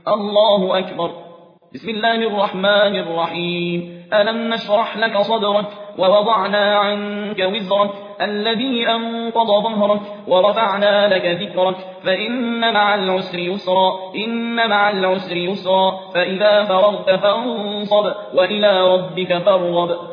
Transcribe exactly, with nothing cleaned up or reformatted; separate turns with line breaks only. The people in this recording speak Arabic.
الله أكبر. بسم الله الرحمن الرحيم. ألم نشرح لك صدرك ووضعنا عنك وزرك الذي أنقض ظهرك ورفعنا لك ذكرك فإن مع العسر يسرا إن مع العسر يسرا فإذا فرغت فانصب وإلى ربك فارغب